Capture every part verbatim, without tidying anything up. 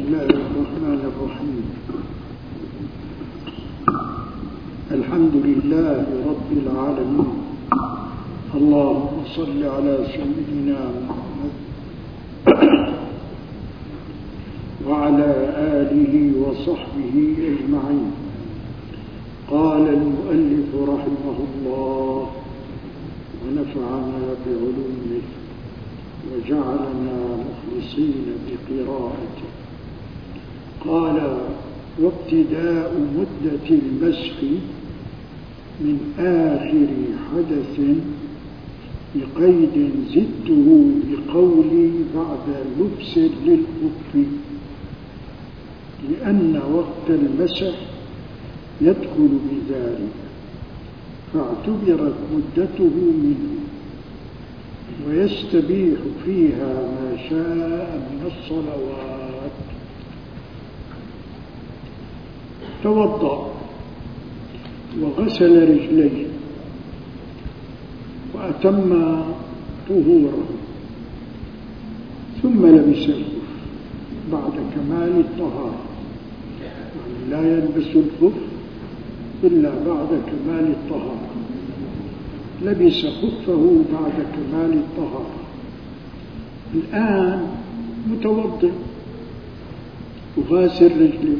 الله الرحمن الرحيم. الحمد لله رب العالمين. اللهم صل على سيدنا محمد وعلى آله وصحبه أجمعين. قال المؤلف رحمه الله ونفعنا بعلومه وجعلنا مخلصين بقراءته. قال: وابتداء مدة المسح من آخر حدث بقيد زدته بقولي بعد لبس للخف، لأن وقت المسح يدخل بذلك، فاعتبرت مدته منه، ويستبيح فيها ما شاء من الصلوات. توضأ وغسل رجليه وأتم طهوره، ثم لبس الخف بعد كمال الطهارة، يعني لا يلبس الخف إلا بعد كمال الطهارة. لبس خفه بعد كمال الطهارة. الآن متوضئ وغاسل رجله،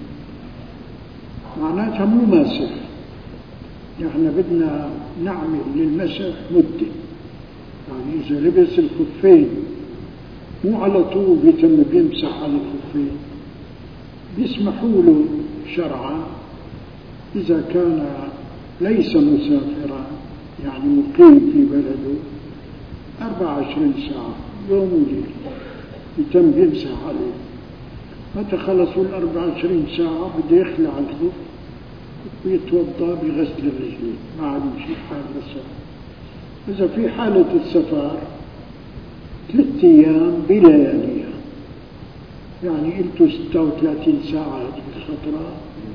معناتها مو ماسح. نحن بدنا نعمل للمسح مدة، يعني إذا لبس الخفين مو على طول يتم بيمسح على الخفين، بيسمحوا له شرعا إذا كان ليس مسافرا، يعني مقيم في بلده أربع وعشرين ساعة يوم وليل يتم بيمسح عليه. متى خلصوا الأربع وعشرين ساعة بده يخلع الخف ويتوضأ بغسل الرجلين، ما عاد يمشي حال السفر. إذا في حالة السفر ثلاثة أيام بلياليها، يعني قلتوا ستة وثلاثين ساعة هذه الخطرة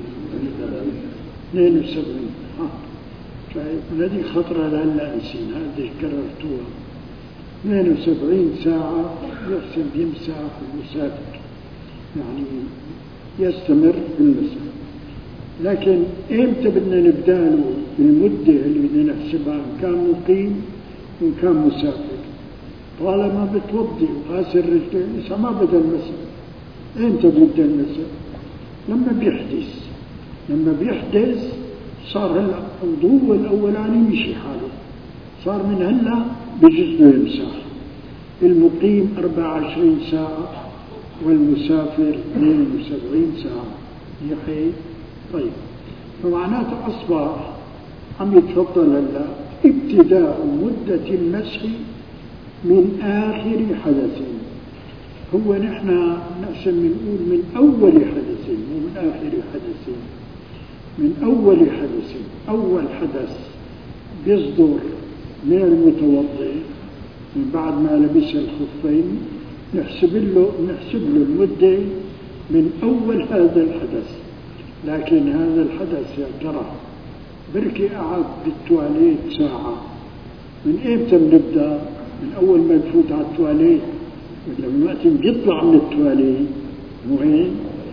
اثنين وسبعين. ها شايف هذه خطرة لهلا نسين، هذه كررتوها. اثنين وسبعين ساعة يحسن يمسح المسافر، يعني يستمر بالمسح. لكن إمتى بدنا نبدأ بالمدة اللي بدنا نحسبها، إن كان مقيم وإن كان مسافر؟ طالما بتوضي وغاسل رجلين لسه ما بدأ المسح. إمتى بدأ المسح؟ لما بيحدث. لما بيحدث صار هلا الوضوء الأولاني مشي حاله، صار من هلا بجوز له يمسح. المقيم أربع وعشرين ساعة والمسافر اثنين وسبعين ساعة. يحيي طيب، فمعناته أصبح عم يتفضل هلا ابتداء مدة المسح من آخر حدث. هو نحن نحسن نقول من أول حدث، مو من آخر حدث، من أول حدث. أول حدث بيصدر من المتوضئ من بعد ما لبس الخفين، نحسب له نحسب له المدة من أول هذا الحدث. لكن هذا الحدث يا ترى بركي قعد بالتواليت ساعة، من إمتى بنبدأ؟ من أول ما نفوت على التواليت، ولا من وقت بيطلع من التواليت؟ مو هيك؟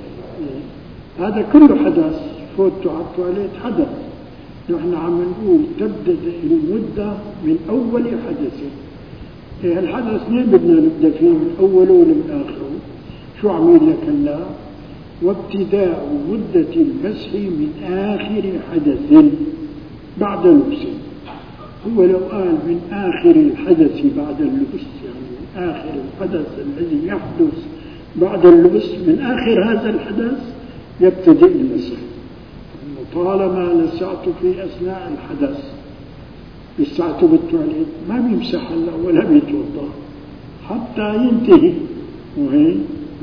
هذا كله حدث. فوتوا على التواليت حدث. نحن عم نقول تبدأ المدة من أول حدث. إيه الحدث مين بدنا نبدأ فيه، من أوله ولا من آخره؟ شو عميل لك هلا؟ وابتداء مدة المسح من آخر حدث بعد لبس. هو لو قال من آخر الحدث بعد اللبس، يعني من آخر الحدث الذي يحدث بعد اللبس، من آخر هذا الحدث يبتدئ المسح. طالما لسعت في أثناء الحدث، لسعته بالتواليت، ما بيمسح هلا ولا بيتوضا حتى ينتهي. وهي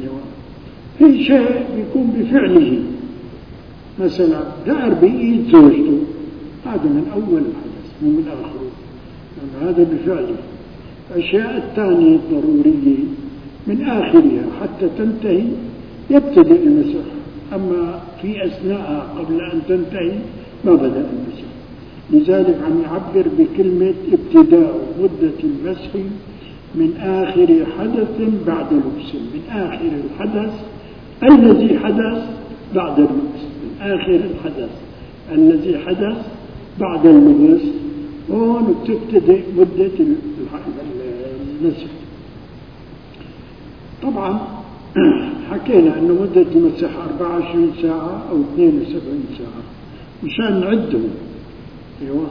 في شيء بيكون بفعله، مثلا دار بإيد زوجته، هذا من أول الحدث مو من آخره، يعني هذا بفعله. الأشياء الثانية الضرورية من آخرها حتى تنتهي يبتدئ المسح، أما في أثناءها قبل أن تنتهي ما بدأ المسح. لذلك عم يعبر بكلمة ابتداء مدة المسح من آخر حدث بعد لبس. من آخر الحدث الذي حدث بعد اللبس، آخر الحدث الذي حدث بعد اللبس، هون بتبتدئ مدة المسح. طبعا حكينا أنه مدة المسح أربعة وعشرين ساعة أو اثنين وسبعين ساعة مشان نعدهم. أيوة.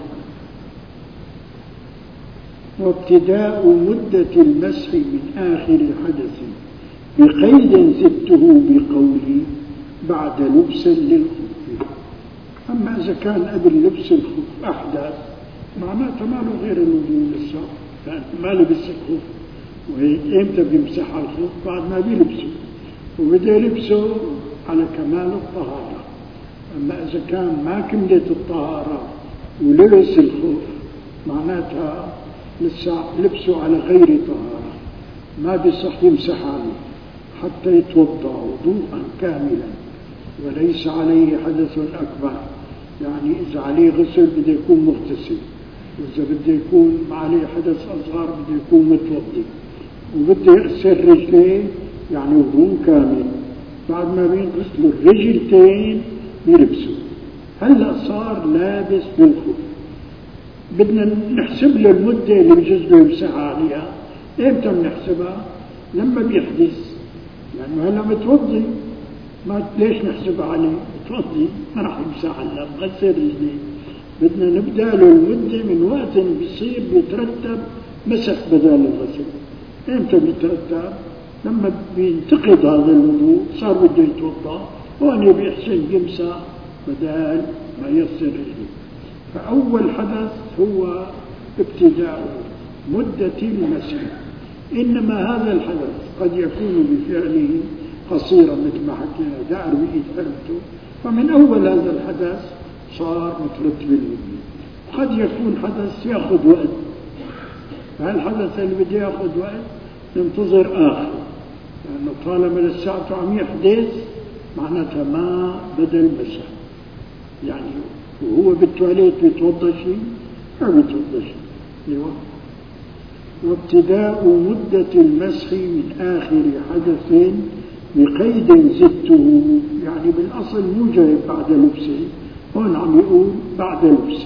وابتداء مدة المسح من آخر حدث بقيد زدته بقولي بعد لبس للخف. أما إذا كان قبل لبس الخف أحدث معناته ما له غير الوضوء لسه، ما لبس الخف، وإمتى بيمسح على الخف؟ بعد ما بيلبسه، وبدأ لبسه على كمال الطهارة. أما إذا كان ما كملت الطهارة ولبس الخف معناتها لسه لبسه على غير طهارة، ما بيصح يمسح عليه حتى يتوضأ وضوءا كاملا وليس عليه حدث أكبر. يعني إذا عليه غسل بده يكون مغتسل، وإذا بده يكون عليه حدث أصغر بده يكون متوضي، وبده يغسل رجليه يعني وضوء كامل. بعد ما بيغسلوا الرجلتين بيلبسوا. هلا صار لابس بالخف، بدنا نحسب له المدة اللي بجوز له يمسح عليها. إمتى بنحسبها؟ لما بيحدث، لأنه هلا متوضي، ما ليش نحسبها عليه؟ متوضي ما راح يمسح هلا، بغسل رجليه. بدنا نبدأ له المدة من وقت بيصير بيترتب مسح بدل الغسل. إمتى بيترتب؟ لما بينتقد هذا الوضوء صار بده يتوضأ، وأنا بيحسن يمسح بدل ما يغسل رجليه. فأول حدث هو ابتداء مدة المسح. إنما هذا الحدث قد يكون بفعله قصيرا مثل ما حكينا دار بإيد حرمته، فمن أول هذا الحدث صار مترتب الوضوء. قد يكون حدث يأخذ وقت، فهالحدث اللي بده يأخذ وقت ننتظر آخر، لأنه طالما لساعته عم يحدث معناتها ما بدل المسح. يعني وهو بالتواليت بيتوضى شيء ما بيتوضى شيء. وابتداء مدة المسح من آخر حدث بقيد زدته، يعني بالأصل مو جايب بعد لبسه، هون عم يقول بعد لبسه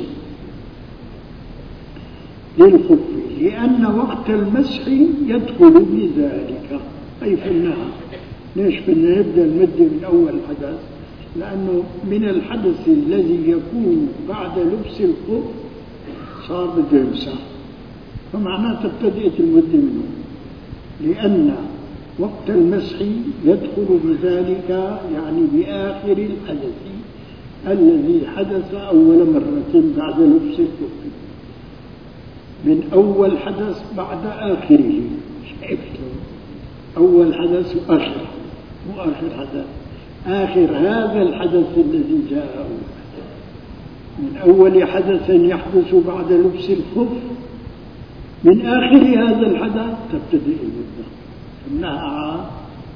للخف، لأن وقت المسح يدخل بذلك. أي في النهار. ليش بدنا نبدأ المدة من أول حدث؟ لأنه من الحدث الذي يكون بعد لبس الخف صار بده يمسح، فمعناته ابتدأت المدة منه، لأن وقت المسح يدخل بذلك، يعني بآخر الحدث الذي حدث أول مرة بعد لبس الخف. من أول حدث بعد آخره. شايفته؟ أول حدث وآخر، مو آخر حدث، آخر هذا الحدث الذي جاء. من أول حدث يحدث بعد لبس الخف، من آخر هذا الحدث تبتدئ المدة. إنها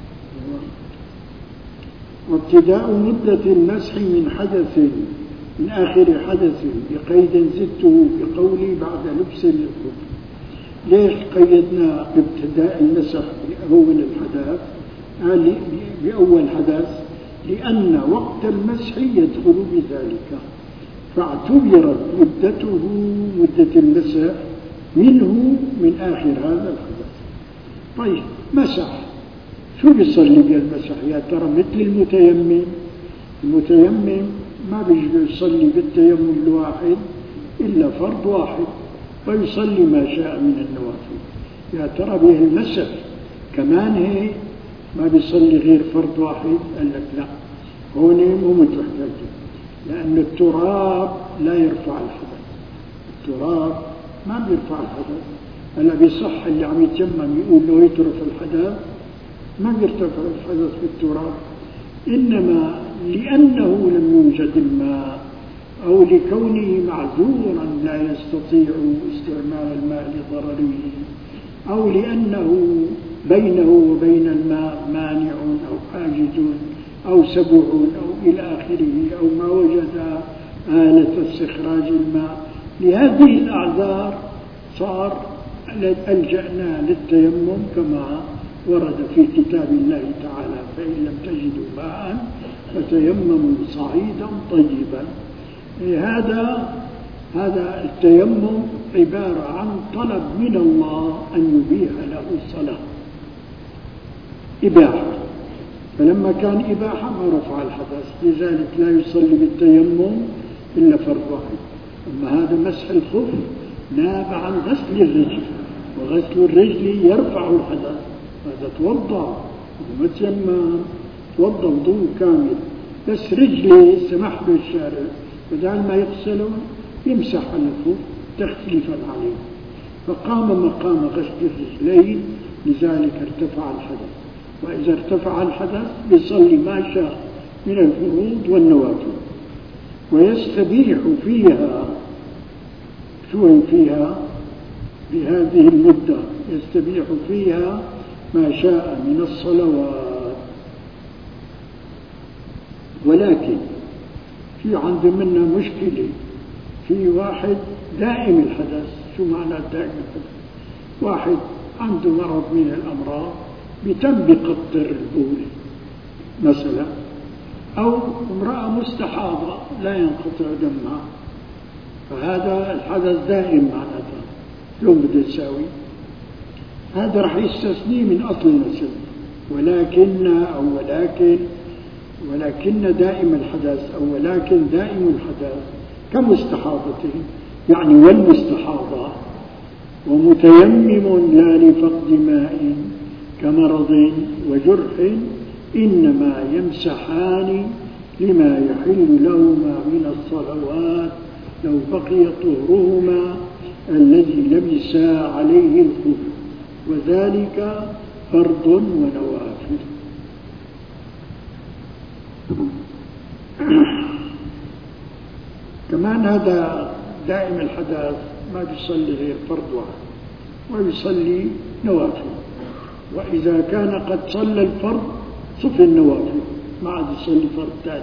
وابتداء مدة المسح من حدث من آخر حدث بقيد زدته بقولي بعد لبس الخف. ليش قيدنا بابتداء المسح بأول الحدث آه بأول حدث؟ لأن وقت المسح يدخل بذلك، فاعتبرت مدته مدة المسح منه من آخر هذا الحدث. طيب مسح، شو بيصلي بالمسح يا ترى؟ مثل المتيمم. المتيمم ما بيجي يصلي بالتيمم الواحد إلا فرض واحد، ويصلي ما شاء من النوافل. يا ترى به المسح كمان هيك ما بيصلي غير فرض واحد؟ قال لك لا، هون مو متحتاج، لأن التراب لا يرفع الحدث. التراب ما بيرفع الحدث. هلا بيصح اللي عم يتيمم يقول له يترك الحدث؟ ما بيرتفع الحدث بالتراب. إنما لأنه لم يوجد الماء، أو لكونه معذورا لا يستطيع استعمال الماء لضرره، أو لأنه بينه وبين الماء مانع أو حاجز أو سبع أو إلى آخره، أو ما وجد آلة استخراج الماء، لهذه الأعذار صار ألجأنا للتيمم كما ورد في كتاب الله تعالى: فإن فإن لم تجدوا ماء فتيمموا صعيدا طيبا. هذا هذا التيمم عبارة عن طلب من الله أن يبيح له الصلاة، إباحة. فلما كان إباحة ما رفع الحدث، لذلك لا يصلي بالتيمم إلا فرض واحد. أما هذا مسح الخف نابع عن غسل الرجل، وغسل الرجل يرفع الحدث. هذا توضأ وما تيمم، توضأ وضوء كامل، بس رجلي سمح له الشارع بدل ما يغسله يمسح على الخف تخفيفا عليه، فقام مقام غسل الرجلين، لذلك ارتفع الحدث. وإذا ارتفع الحدث يصلي ما شاء من الفروض والنوافل، ويستبيح فيها شو فيها بهذه المدة، يستبيح فيها ما شاء من الصلوات. ولكن في عند منا مشكلة، في واحد دائم الحدث. شو معنى دائم الحدث؟ واحد عنده مرض من الأمراض بتم بقطر البول مثلا، أو امرأة مستحاضة لا ينقطع دمها، فهذا الحدث دائم معناتها شو بده يساوي؟ هذا رح يستثنيه من أصل المسألة. ولكن أو ولكن ولكن دائم الحدث أو ولكن دائم الحدث كمستحاضته، يعني والمستحاضة ومتيمم لا لفقد ماء كمرض وجرح إنما يمسحان لما يحل لهما من الصلوات لو بقي طهرهما الذي لبسا عليه الخف، وذلك فرض ونوافل. كمان هذا دائم الحدث ما بيصلي غير فرض واحد ويصلي نوافل، وإذا كان قد صلى الفرض صف النوافل ما عاد يصلي فرض ثاني.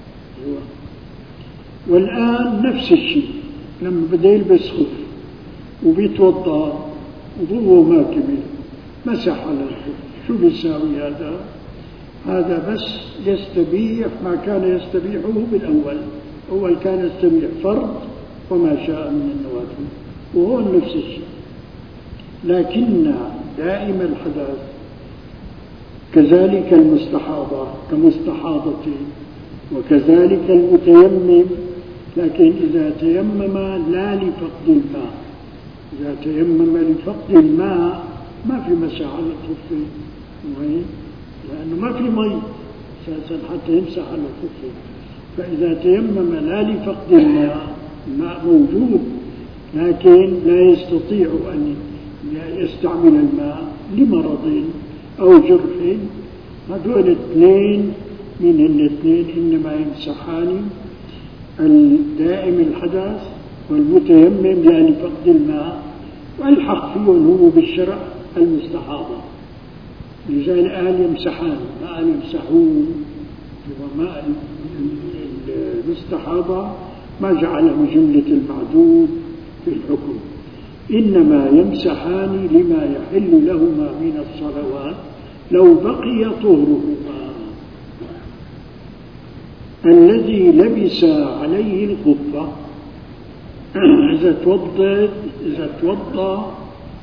والآن نفس الشيء، لما بده يلبس خف وبيتوضأ وضوءه ما كمل مسح على الخف، شو بيساوي هذا؟ هذا بس يستبيح ما كان يستبيحه بالأول. أول كان يستبيح فرض وما شاء من النوافل، وهو نفس الشيء. لكن دائم الحدث كذلك المستحاضة كمستحاضته، وكذلك المتيمم، لكن إذا تيمم لا لفقد الماء، إذا تيمم لفقد الماء ما في مسح على الخفين، لأنه ما في مي أساسا حتى يمسح على الخفين. فإذا تيمم لا لفقد الماء، الماء موجود لكن لا يستطيع أن يستعمل الماء لمرض أو جرح، هذول الاثنين من الاثنين إنما يمسحان الدائم الحدث والمتيمم يعني فقد الماء، والحق فيهم هو بالشرع المستحاضة. لذلك قال يمسحان ما قال يمسحون، وما المستحاضة ما جعله جملة المعدود في الحكم، إنما يمسحان لما يحل لهما من الصلوات لو بقي طهرهما الذي لبس عليه الخفة. إذا توضأ إذا توضأ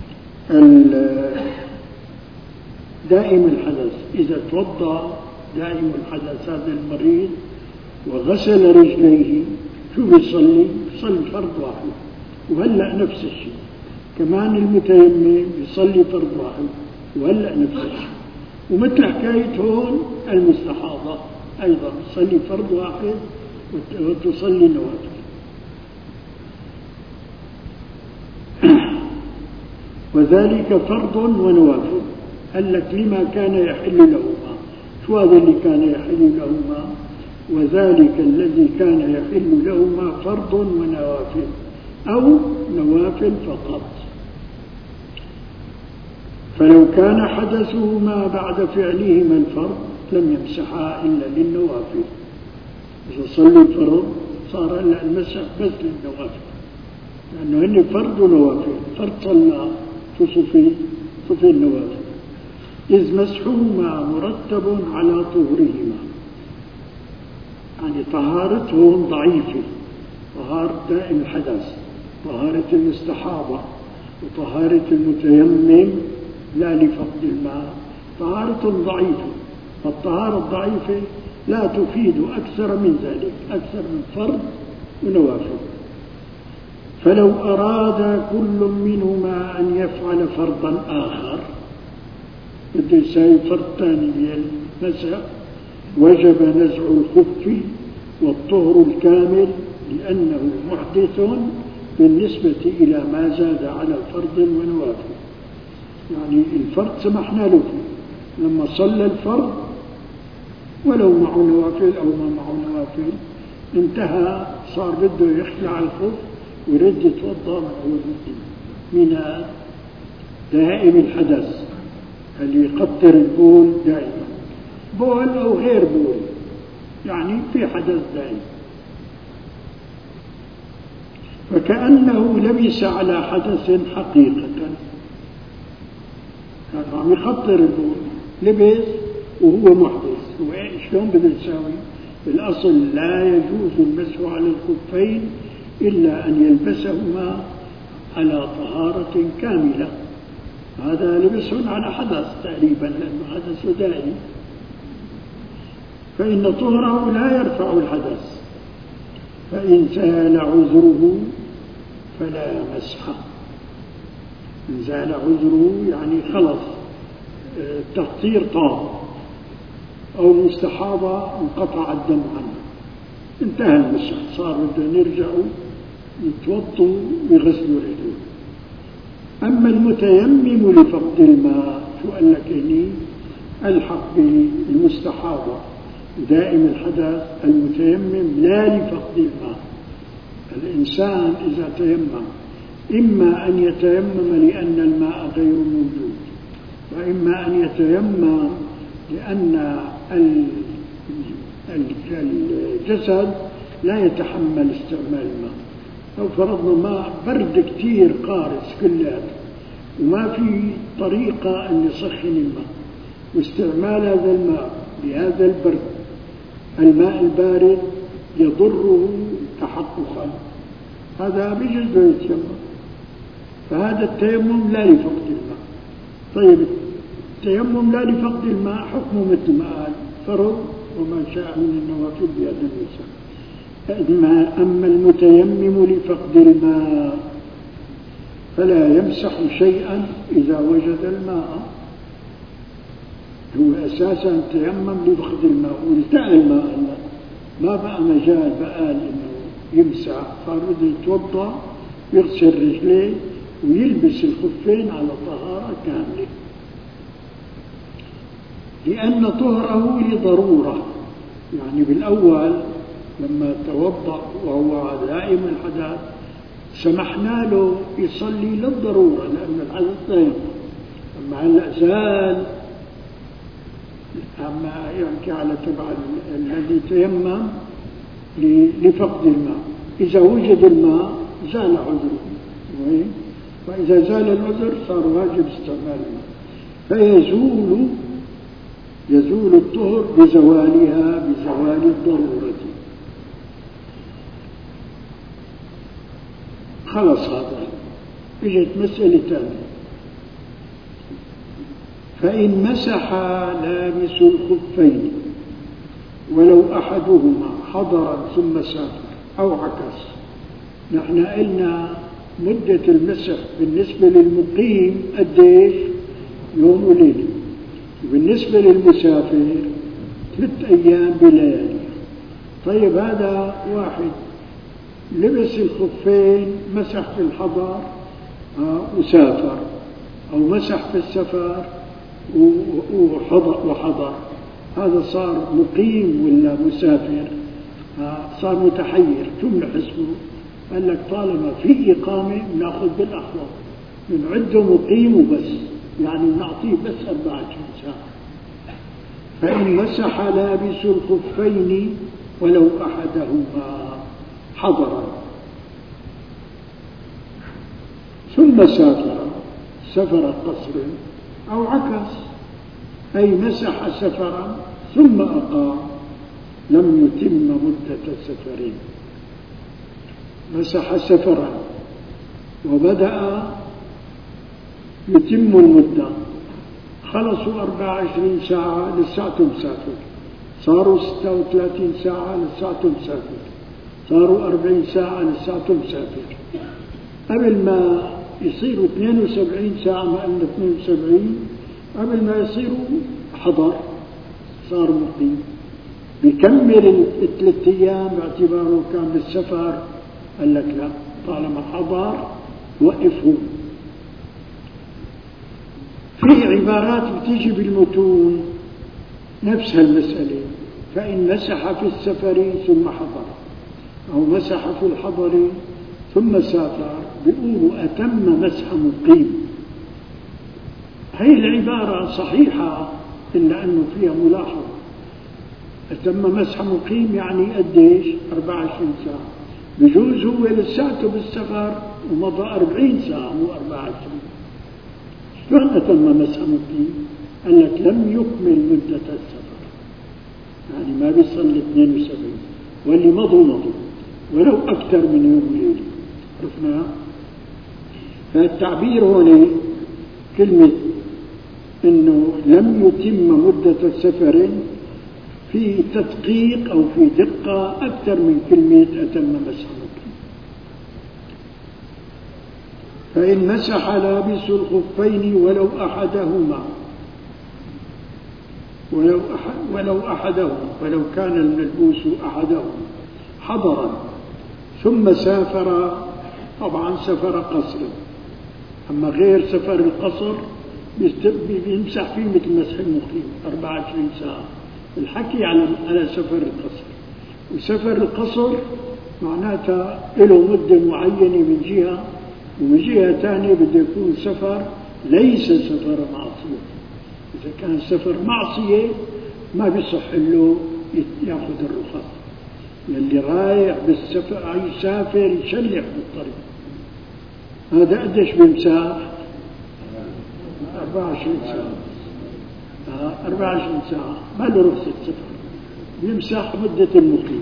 دائم الحدث إذا توضأ دائم الحدث هذا المريض وغسل رجليه، شو بيصلي؟ بيصلي فرض واحد. وهلأ نفس الشيء كمان المتيمم بيصلي فرض واحد، وهلأ نفس الشيء. ومثل حكاية هون المستحاضة أيضا تصلي فرض واحد وتصلي نوافل. وذلك فرض ونوافل. قال لك لما كان يحل لهما. شو هذا اللي كان يحل لهما؟ وذلك الذي كان يحل لهما فرض ونوافل أو نوافل فقط. فلو كان حدثهما بعد فعلهما الفرض لم يمسحا إلا للنوافل. إذا صلوا الفرض صار إلا المسح بس للنوافل، لأنه هن فرض ونوافل. فرض صلى في صفي صفي النوافل، إذ مسحهما مرتب على طهرهما، يعني طهارتهم ضعيفة، طهارة دائم الحدث، طهارة المستحاضة، وطهارة المتيمم لا لفقد الماء، طهارة ضعيفة. فالطهارة الضعيفة لا تفيد أكثر من ذلك، أكثر من فرض ونوافل. فلو أراد كل منهما أن يفعل فرضا آخر، بده يساوي فرض ثاني بالمسح، وجب نزع الخف والطهر الكامل، لأنه محدث بالنسبة إلى ما زاد على فرض ونوافل. يعني الفرض سمحنا له فيه، لما صلى الفرض ولو معه نوافل أو ما معه نوافل انتهى، صار بده يخلع الخف ويرد يتوضأ من دائم الحدث اللي يقطر البول دائما، بول أو غير بول، يعني في حدث دائم. فكأنه لبس على حدث حقيقة، كان عم يخطر البول لبس وهو محدث. شلون بده يساوي؟ الأصل لا يجوز المسح على الخفين إلا أن يلبسهما على طهارة كاملة. هذا لبسهم على حدث تقريبا، لأنه حدث دائم، فإن طهره لا يرفع الحدث. فإن زال عذره فلا مسح. إن زال عذره يعني خلص التقطير طاب، أو المستحاضة انقطع الدم عنه، انتهى المسح، صار بدهم يرجعوا يتوضوا ويغسلوا رجلهم. أما المتيمم لفقد الماء، شو قال لك هني؟ الحق بالمستحاضة دائم الحدث، المتيمم لا لفقد الماء. الإنسان إذا تيمم إما أن يتيمم لأن الماء غير موجود، وإما أن يتيمم لأن الجسد لا يتحمل استعمال الماء. لو فرضنا ماء برد كتير قارس كلها وما في طريقة أن يسخن الماء، واستعمال هذا الماء بهذا البرد، الماء البارد يضره تحققا، هذا بجوز يتيمم. فهذا التيمم لا لفقد الماء. طيب التيمم لا لفقد الماء حكمه مثل ما قال فرض وما شاء من النوافل بيد النساء. أما المتيمم لفقد الماء فلا يمسح شيئا إذا وجد الماء. هو أساسا تيمم لفقد الماء، والتقى الماء ما بقى مجال بقى إنه يمسح، صار بده يتوضأ يغسل رجليه ويلبس الخفين على طهارة كاملة، لأن طهره لضرورة. يعني بالأول لما توضأ وهو دائم الحدث سمحنا له يصلي للضرورة لأن الحدث دائم. أما هلأ زال، أما يحكي على تبع الذي تيمم لفقد الماء، إذا وجد الماء زال عذره، وإذا زال العذر صار واجب استعمال الماء، فيزول يزول الطهر بزوالها بزوال الضرورة. خلص هذا. اجت مسألة ثانية، فإن مسح لابس الخفين ولو أحدهما حضرا ثم سافر أو عكس. نحن قلنا مدة المسح بالنسبة للمقيم قديش؟ يوم وليلة. بالنسبة للمسافر ثلاث أيام بليالي. طيب هذا واحد لبس الخفين مسح في الحضر وسافر، أو مسح في السفر وحضر, وحضر هذا صار مقيم ولا مسافر؟ صار متحير. شو بنحسبه؟ قال لك طالما في إقامة بناخذ بالأحوط، بنعده مقيم وبس، يعني نعطيه بس أربعة ساعة. فإن مسح لابس الخفين ولو أحدهما حضرا ثم سافر سفر قصر أو عكس، أي مسح سفرا ثم أقام لم يتم مدة السفرين. مسح سفرا وبدأ يتم المدة، خلصوا أربعة وعشرين ساعة لساتهم مسافر، صاروا ستة وثلاثين ساعة لساتهم مسافر، صاروا أربعين ساعة لساتهم مسافر. قبل ما يصيروا اثنين وسبعين ساعة، ما قلنا اثنين وسبعين، قبل ما يصيروا حضر صار مقيم، بيكمل الثلاث أيام باعتباره كان بالسفر. قال لك لا، طالما حضر وقفوا. في عبارات بتيجي بالمتون نفس المسألة، فإن مسح في السفر ثم حضر أو مسح في الحضر ثم سافر بيقولوا أتم مسح مقيم. هي العبارة صحيحة إلا أنه فيها ملاحظة. أتم مسح مقيم يعني قديش؟ أربعة وعشرين ساعة. بجوز هو لساته بالسفر ومضى أربعين ساعة مو أربعة وعشرين. شلون أتم مسح مقيم؟ قال لك لم يكمل مدة السفر، يعني ما بيصل اثنين وسبعين، واللي مضوا مضوا ولو أكثر من يوم وليلة. عرفنا؟ فالتعبير هنا كلمة إنه لم يتم مدة السفر في تدقيق أو في دقة أكثر من كلمة أتم مسح مقيم. فإن مسح لابس الخفين ولو أحدهما ولو أحد ولو أحدهما ولو كان الملبوس أحدهما حضرا ثم سافر، طبعا سفر قصرا، أما غير سفر القصر بيمسح فيه مثل مسح المقيم أربعة وعشرين ساعة. الحكي على على سفر القصر، وسفر القصر معناتها له مدة معينة من جهة، ومن جهة ثانية بده يكون سفر ليس سفر معصية. إذا كان سفر معصية ما بيصح له يأخذ الرخص. اللي رايح بالسفر يسافر يشلح بالطريق، هذا قديش بيمسح؟ أربعة وعشرين ساعة. أربعة وعشرين ساعة ما له رخصة سفر، بيمسح مدة المقيم.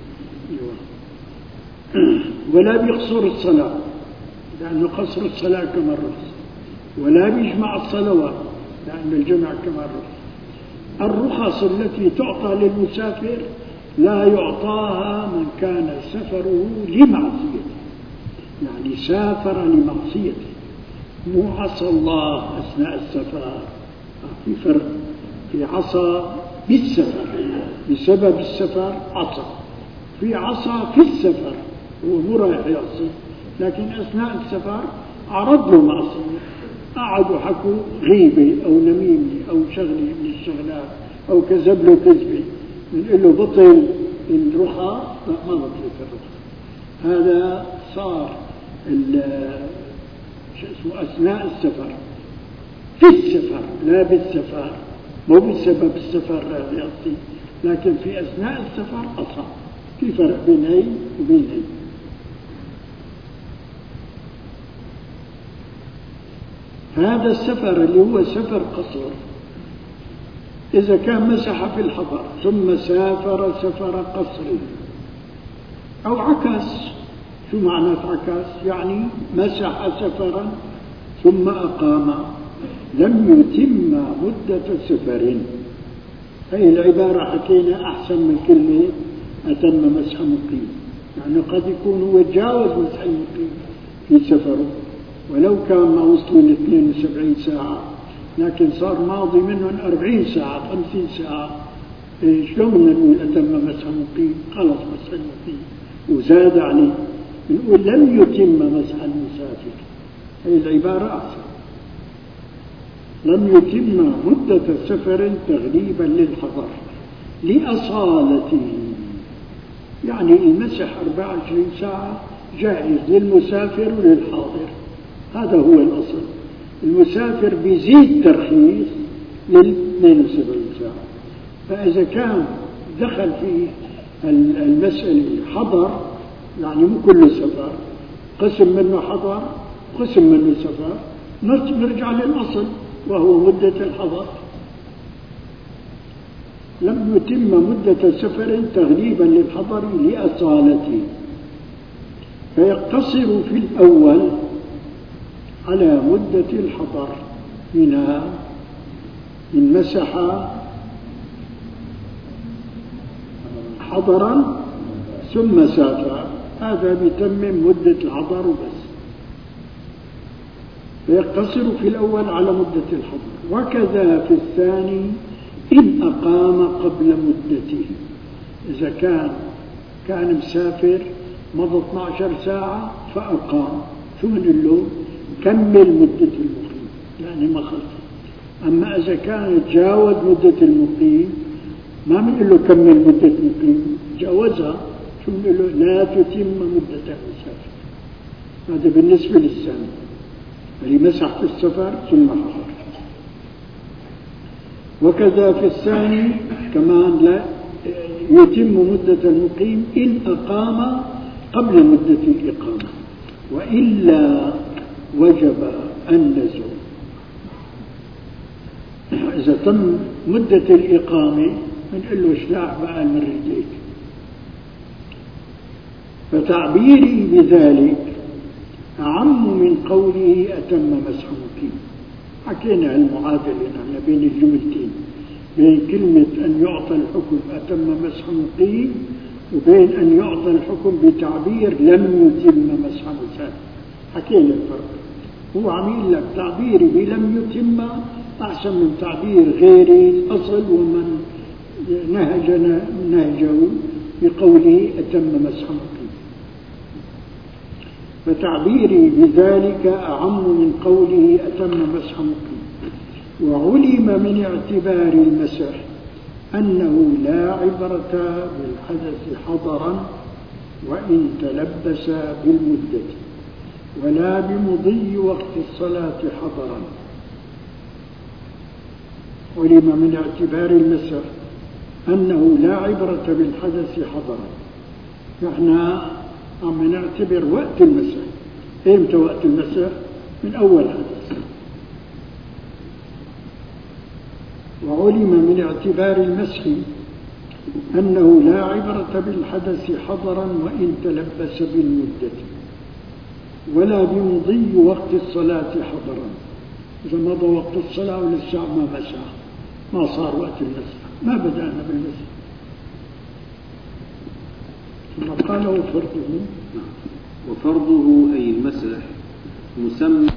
ولا بيقصر الصلاة لأنه قصر الصلاة كما الرخصة، ولا بيجمع الصلوات لأن الجمع كما الرخصة. الرخص التي تعطى للمسافر لا يعطاها من كان سفره لمعصيته، يعني سافر لمعصيته، مو عصى الله أثناء السفر. في فرق، في عصى بالسفر بسبب السفر عصى، في عصى في السفر هو مو رايح يعصي، لكن أثناء السفر عرض له معصية، قعدوا حكوا غيبة أو نميمة أو شغلة من الشغلات أو كذب له كذبة، بنقول له بطل الرخص؟ لا، ما بطلت الرخص. هذا صار شو اسمه أثناء السفر، في السفر لا بالسفر، مو بسبب السفر يعصي، لكن في أثناء السفر عصى. في فرق بين هي وبين هي. هذا السفر اللي هو سفر قصر إذا كان مسح في الحضر ثم سافر سفر قصر، أو عكس. شو معنى عكس؟ يعني مسح سفرا ثم أقام لم يتم مدة سفر. هي العبارة حكينا أحسن من كلمة أتم مسح مقيم، يعني قد يكون هو تجاوز مسح المقيم في سفره ولو كان ما وصلوا ل اثنين وسبعين ساعة، لكن صار ماضي منهم أربعين ساعة خمسين ساعة. شلون بدنا نقول أتم مسح مقيم؟ خلص مسح المقيم وزاد عليه، بنقول لم يتم مسح المسافر. هي العبارة أحسن. لم يتم مدة سفر تغليبا للحضر لأصالته، يعني المسح أربعة وعشرين ساعة جائز للمسافر وللحاضر، هذا هو الأصل. المسافر بيزيد ترخيص لل اثنين وسبعين ساعة. فإذا كان دخل في المسألة حضر، يعني مو كل سفر، قسم منه حضر قسم منه سفر، نرجع للأصل وهو مدة الحضر. لم يتم مدة سفر تغليبا للحضر لأصالته، فيقتصر في الأول على مدة الحضر، منها إن مسح حضرا ثم سافر، هذا بيتمم مدة الحضر بس، فيقتصر في الأول على مدة الحضر. وكذا في الثاني إن أقام قبل مدته، إذا كان كان مسافر مضى اثنتي عشرة ساعة فأقام، شو بنقول له؟ كمل مدة المقيم، يعني ما خلص. أما إذا كان تجاوز مدة المقيم ما بنقول له كمل مدة المقيم، جاوزها، شو بنقول له؟ لا تتم مدة المسافر. هذا بالنسبة للثاني اللي مسح في السفر ثم حضر. وكذا في الثاني كمان لا يتم مدة المقيم إن أقام قبل مدة الإقامة، وإلا وجب النزول. إذا تم مدة الإقامة بنقول له اشلع بقى من رجليك. فتعبيري بذلك أعم من قوله أتم مسح مقيم. حكينا المعادلة نحن بين الجملتين، بين كلمة أن يعطى الحكم أتم مسح مقيم وبين أن يعطى الحكم بتعبير لم يتم مسح مسافر. حكينا الفرق. هو عم يقول لك تعبيري بلم يتم أحسن من تعبير غيري الأصل ومن نهجنا نهجه بقوله أتم مسح مقيم. فتعبيري بذلك أعم من قوله أتم مسح مقيم. وعلم من اعتبار المسح أنه لا عبرة بالحدث حضرا وإن تلبس بالمدة، ولا بمضي وقت الصلاة حضرا. علم من اعتبار المسح أنه لا عبرة بالحدث حضرا. نحن عم نعتبر وقت المسح. إمتى وقت المسح؟ من أول حدث. وعلم من اعتبار المسح أنه لا عبرة بالحدث حضرا وإن تلبس بالمدة، ولا بمضي وقت الصلاة حضرا. إذا مضى وقت الصلاة ولسه ما مسح ما صار وقت المسح، ما بدأنا بالمسح. ثم قال وفرضه وفرضه أي المسح مسمى.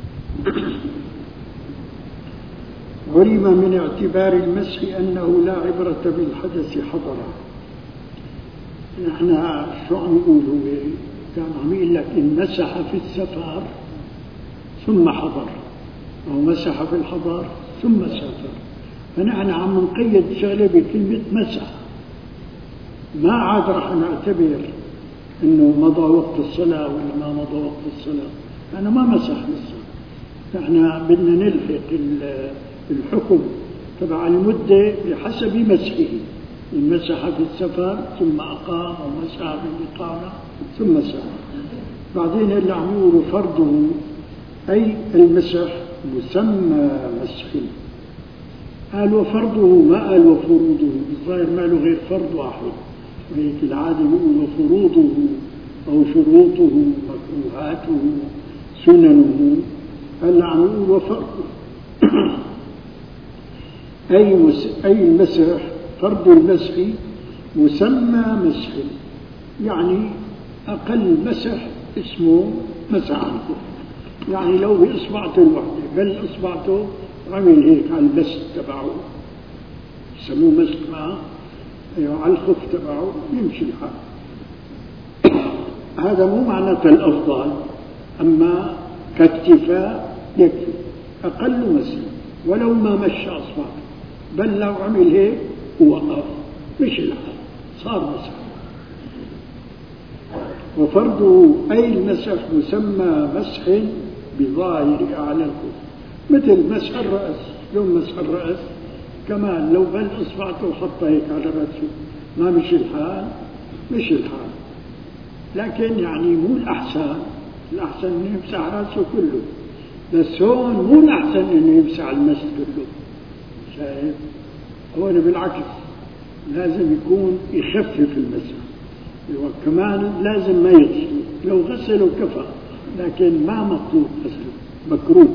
علم من اعتبار المسح أنه لا عبرة بالحدث حضرا. نحن شو عم يقول هو؟ كان عم يقول لك إن مسح في السفر ثم حضر، أو مسح في الحضر ثم سافر. فنحن عم نقيد شغلة بكلمة مسح، ما عاد رح نعتبر إنه مضى وقت الصلاة ولا ما مضى وقت الصلاة. أنا ما مسح لسه، نحن بدنا نلحق الحكم تبع المدة بحسب مسحه. إن مسح في السفر ثم أقام، أو مسح بالإقامة ثم سافر. بعدين اللي عم يقولوا فرضه أي المسح مسمى مسح. قال وفرضه، ما قال وفروضه. الظاهر ما له غير فرض واحد، وهيك العادة يقولوا فروضه أو شروطه مكروهاته سننه. هلا عم يقول وفرضه أي أي المسح. فرض المسح مسمى مسح، يعني أقل مسح اسمه مسح عنه. يعني لو بإصبعته الوحدة، بل إصبعته عمل هيك على المسح تبعه، يسموه مسح معه، أيوة على الخف تبعه، يمشي الحال. هذا مو معناته الأفضل، أما كاكتفاء يكفي أقل مسح ولو ما مشى أصبعته، بل لو عمل هيك ووقف مشي الحال صار مسح. وفرضه أي المسح مسمى مسح بظاهر أعلى الخف، مثل مسح الرأس. لو مسح الرأس كمان لو بل إصبعته وحطه هيك على رأسه ما مشي الحال، مشي الحال. لكن يعني مو الأحسن، الأحسن إنه يمسح رأسه كله، بس هون مو الأحسن إنه يمسح المسح كله. شايف؟ هون بالعكس، لازم يكون يخفف المسح، وكمان لازم ما يغسل، لو غسلوا كفى، لكن ما مطلوب غسله، مكروه.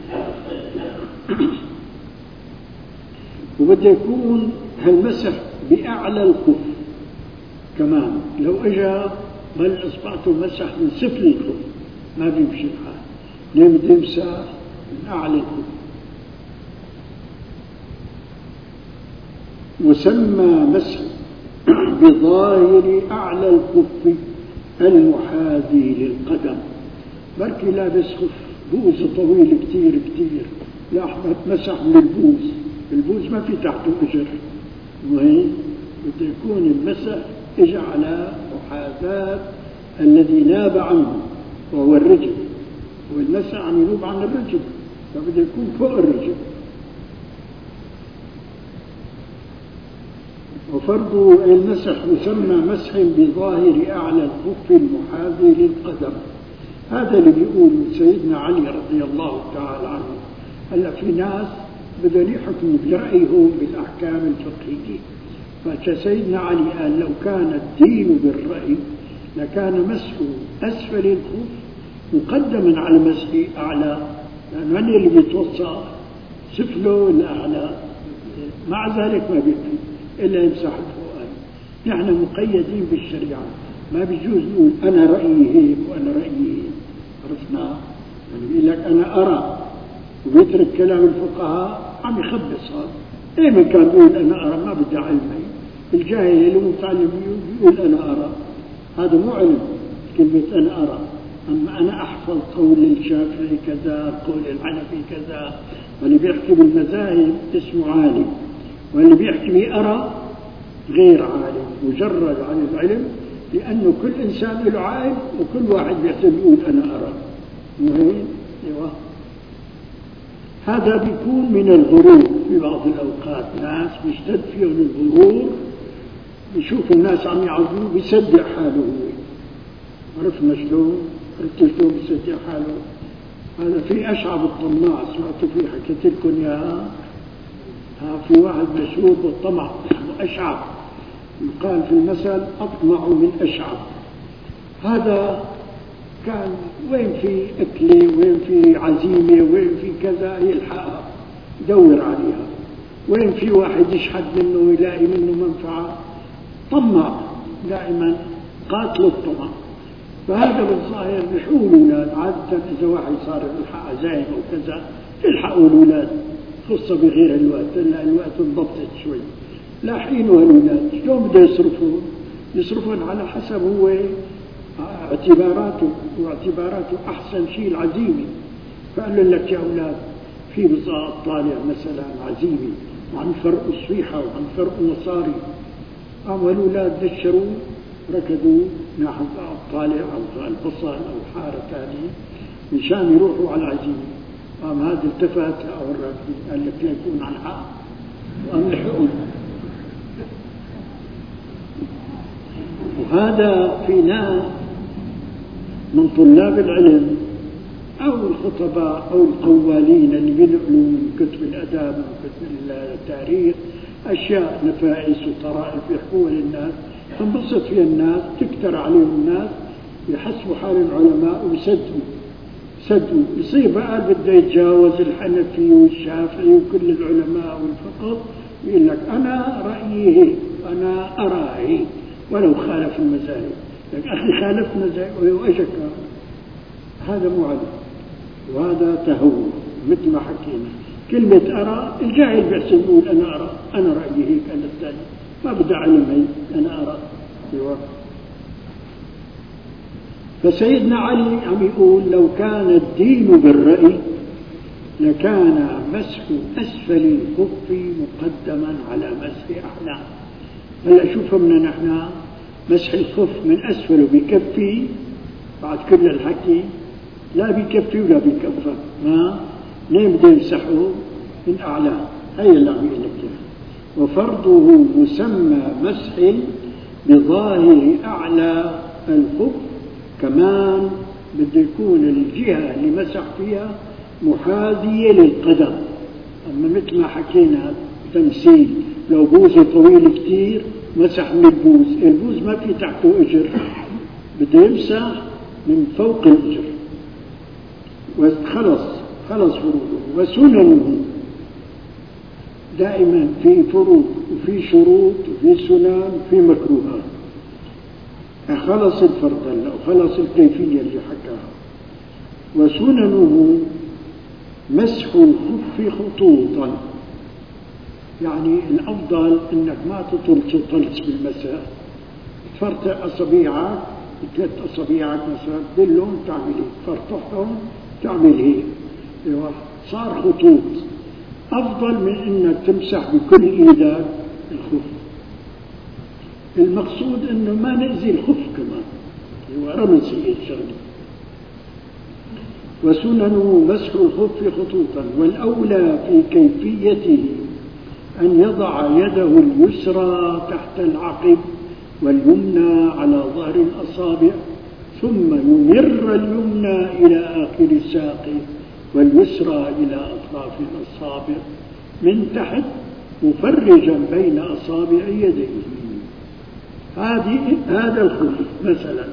وبده يكون هالمسح بأعلى الخف كمان، لو اجى بل اصبعته مسح من سفل الخف ما بيمشي الحال، ليه بده يمسح من أعلى الخف. وسمى مسح بظاهر أعلى الخف المحاذي للقدم. بركي لابس خف بوز طويل كتير كتير، لا مسح من البوز، البوز ما في تحته اجر، وهي بده يكون المسح اجى على محاذاة الذي ناب عنه وهو الرجل، والمسح عم ينوب عن الرجل، فبده يكون فوق الرجل. وفرضه المسح يسمى مسح بظاهر أعلى الخف المحاذي للقدم. هذا اللي بيقول سيدنا علي رضي الله تعالى عنه. هلا في ناس بدهم يحكموا برأيهم بالأحكام الفقهية، فسيدنا علي قال لو كان الدين بالرأي لكان مسح أسفل الخف مقدما على مسح أعلى، لأنه يعني اللي بيتوصى سفله الأعلى، مع ذلك ما بيكفي إلا يمسح الفوقاني. نحن مقيدين بالشريعة، ما بيجوز نقول أنا رأيي هيك وأنا رأيي هيك، عرفنا؟ يعني بيقول لك أنا أرى وبيترك كلام الفقهاء، عم يخبص هذا. إيه من كان بيقول أنا أرى ما بدي علمي، الجاهل اللي متعلم بيقول أنا أرى، هذا مو علم كلمة أنا أرى. أما أنا أحفظ قول الشافعي كذا، قول الحنفي كذا، واللي بيحكي بالمذاهب اسمه عالم، واللي بيحكي بأرى غير عالم، مجرد عن العلم، لأنه كل إنسان له عالم وكل واحد بيحتاج يقول أنا أرى. مهم. أيوة. هذا بيكون من الغرور في بعض الأوقات، ناس بيشتد فيهم الغرور، بيشوف الناس عم يعظموه بيصدق حاله هو. عرفنا شلون؟ عرفت شلون بيصدق حاله؟ هذا في أشعب الطماع، سمعتوا فيه حكيت لكم يا في واحد مشهور بالطمع اسمه أشعب، يقال في المثل أطمع من أشعب. هذا كان وين في أكلة، وين في عزيمة، وين في كذا يلحقها يدور عليها، وين في واحد يشحد منه يلاقي منه منفعة، طمع دائما، قاتل الطمع. فهذا بالظاهر بيحول الأولاد عادة، إذا واحد صار يلحق عزايم أو كذا يلحقوا الأولاد، خصة بغير الوقت، لأن الوقت انضبطت شوي. لاحقينه الأولاد شلون بده يصرفون؟ يصرفون على حسب هو اعتباراته، واعتباراته أحسن شيء العزيمة. فقال لك يا أولاد في بضاعة طالع مثلا عزيمة وعن فرق صفيحة وعن فرق مصاري، قاموا الأولاد دشروا ركضوا ناحية الطالع أو البصل أو حارة ثانية مشان يروحوا على العزيمة. قام هذا التفت أو الراكبين قال لك لا يكون عن حق، وقام لحقوا. وهذا في ناس من طلاب العلم أو الخطباء أو القوالين اللي بينقلوا من كتب الأدب ومن كتب التاريخ أشياء نفائس وطرائف يحكوها للناس، تنبسط فيها الناس، تكتر عليهم الناس، يحسبوا حال العلماء ويصدقوا صدقوا. يصير بقى بده يتجاوز الحنفي والشافعي وكل العلماء والفقه، يقول لك أنا رأيي هيك، أنا أرى هيك، ولو خالف المذاهب. لك أخي خالف مذاهب وإجك، هذا مو علم، وهذا تهور. مثل ما حكينا كلمة أرى، الجاهل بيحسن يقول أنا أرى، أنا رأيي هيك، أنا الثاني ما بدي علم هيك، أنا أرى. أيوة. فسيدنا علي عم يقول لو كان الدين بالرأي لكان مسح أسفل الخف مقدما على مسح أعلى. هلا شو فهمنا نحن؟ مسح الخف من أسفله بكفي بعد كل الحكي؟ لا بكفي ولا بكفى، ما ليه بده يمسحه من أعلى؟ هي اللي عم يقول لك. وفرضه مسمى مسح بظاهر أعلى الخف، كمان بده يكون الجهة اللي مسح فيها محاذية للقدم. أما مثل ما حكينا تمثيل لو بوزه طويل كتير مسح من البوز، البوز ما في تحته إجر، بده يمسح من فوق الإجر وخلص خلص فروضه. وسننه دائما في فروض وفي شروط وفي سنن وفي مكروهات. خلص الفرض هلا وخلص الكيفية اللي حكاها. وسننه مسح الخف خطوطا، يعني الأفضل أنك ما تطلس طلس بالمسح، تفرطع أصابيعك ثلاث أصابيعك مثلا دلهم تعمل هيك، فرطحهم تعمل هيك، صار خطوط. أفضل من أنك تمسح بكل إيدك الخف. المقصود أنه ما نأذي الخف كمان، هو رمزي الشغل. وسننه مسح الخف خطوطا. والأولى في كيفيته أن يضع يده اليسرى تحت العقب واليمنى على ظهر الأصابع، ثم يمر اليمنى إلى آخر ساقه واليسرى إلى أطراف الأصابع من تحت مفرجا بين أصابع يديه. هذه هذا الخف مثلا.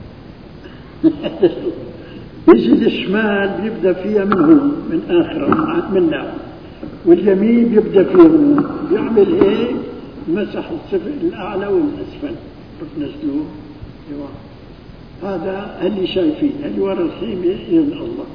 يجد الشمال بيبدأ فيها من هون من آخر من ناحية، واليمين بيبدأ فيها من هون، بيعمل هيك مسح السفل الأعلى والأسفل. رفنا شلون؟ هذا اللي شايفين اللي ورا الخيمة إذن الله.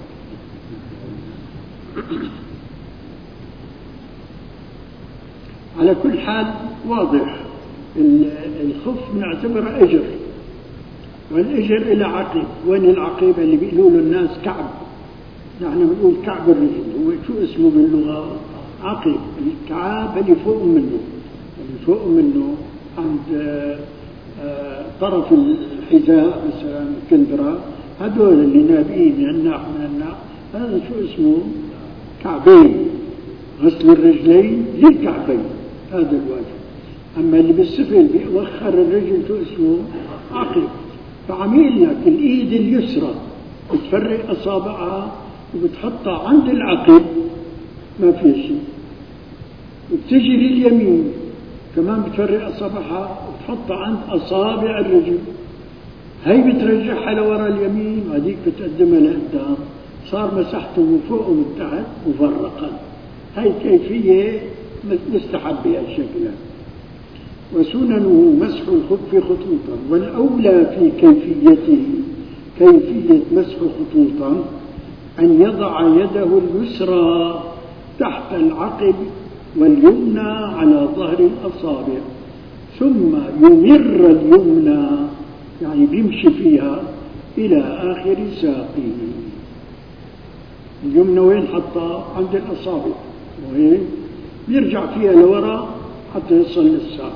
على كل حال واضح الخف نعتبره إجر، والإجر إلى عقب. وين العقب اللي بيقولوا له الناس؟ كعب. نحن بنقول كعب الرجل، هو شو اسمه باللغة؟ عقب. الكعاب اللي فوق منه، اللي فوق منه عند آه طرف الحذاء مثلا كندرة، هذول اللي نابئين من الناح من الناح، هذا شو اسمه؟ كعبين. غسل الرجلين للكعبين هذا الواجب. أما اللي بالسفل بيوخر الرجل شو اسمه؟ عقب. فعميل لك الإيد اليسرى بتفرق أصابعها وبتحطها عند العقب، ما في شيء. وبتجي لليمين كمان بتفرق أصابعها وبتحطها عند أصابع الرجل، هي بترجعها لورا اليمين وهذيك بتقدمها لقدام. صار مسحته من فوق ومن تحت مفرقا. هي كيفية مستحبة الشكل. وسننه مسح الخف خطوطا. والأولى في كيفيته كيفية مسح خطوطا أن يضع يده اليسرى تحت العقب واليمنى على ظهر الأصابع، ثم يمر اليمنى يعني بيمشي فيها إلى آخر ساقه. اليمنى وين حطها؟ عند الأصابع، وهي بيرجع فيها لورا حتى يصل للساق.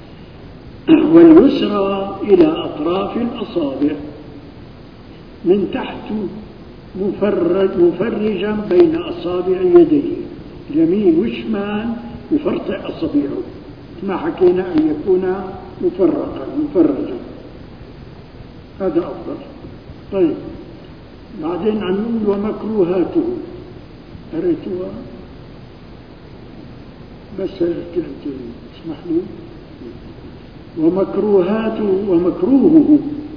واليسرى إلى أطراف الأصابع من تحت مفرج مفرجا بين أصابع يديه اليمين والشمال، يفرطع أصابعه ما حكينا أن يكون مفرقا مفرجا، هذا أفضل. طيب بعدين عم نقول ومكروهاته، قريتوها بس كلمتين اسمح لي. ومكروهاته ومكروهه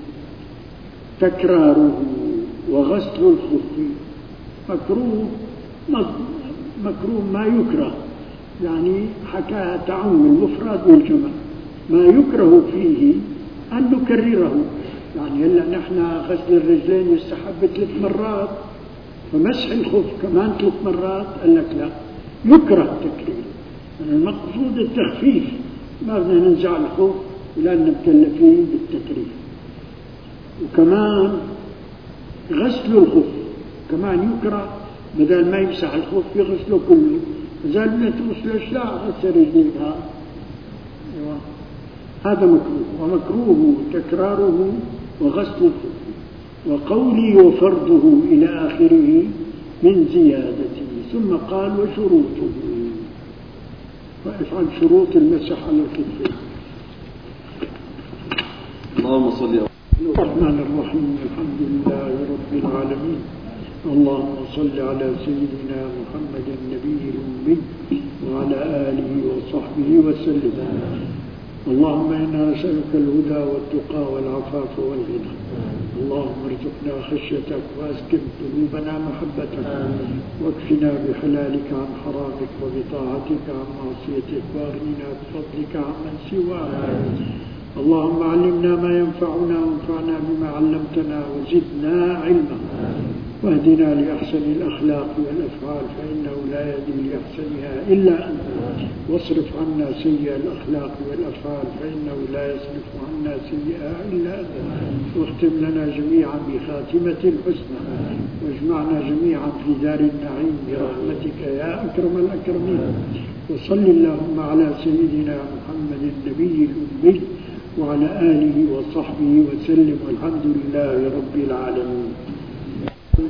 تكراره وغسل الخف. مكروه مكروه ما يكره، يعني حكاها تعم المفرد والجمع. ما يكره فيه أن نكرره، يعني هلا نحن غسل الرجلين يستحب ثلاث مرات، فمسح الخف كمان ثلاث مرات قال لك لا، يكره التكرير. يعني المقصود التخفيف، ما بدنا ننزع الخف ولا مكلفين بالتكرير. وكمان غسل الخف كمان يكره، بدل ما يمسح الخف يغسله كله، إذا بدنا تغسله لا غسل رجليك هذا أيوة. هذا مكروه. ومكروه تكراره وغسل الخف. وقولي وفرضه إلى آخره من زيادته. ثم قال وشروطه، وافعل شروط المسح على الكتفين. اللهم صل الرحمن الرحيم. الحمد لله رب العالمين، اللهم صل على سيدنا محمد النبي الأمي وعلى آله وصحبه وسلم. اللهم إنا نسألك الهدى والتقى والعفاف والغنى. اللهم ارزقنا خشيتك واسكن قلوبنا محبتك واكفنا بحلالك عن حرامك وبطاعتك عن معصيتك واغننا بفضلك عمن سواك. اللهم علمنا ما ينفعنا وانفعنا بما علمتنا وزدنا علما واهدنا لأحسن الأخلاق والأفعال فإنه لا يهدي لأحسنها إلا أنت، واصرف عنا سيئ الأخلاق والأفعال فإنه لا يصرف عنا سيئها إلا أنت. واختم لنا جميعا بخاتمة الحسنى واجمعنا جميعا في دار النعيم برحمتك يا أكرم الأكرمين. وصل اللهم على سيدنا محمد النبي الأمي وعلى آله وصحبه وسلم والحمد لله رب العالمين.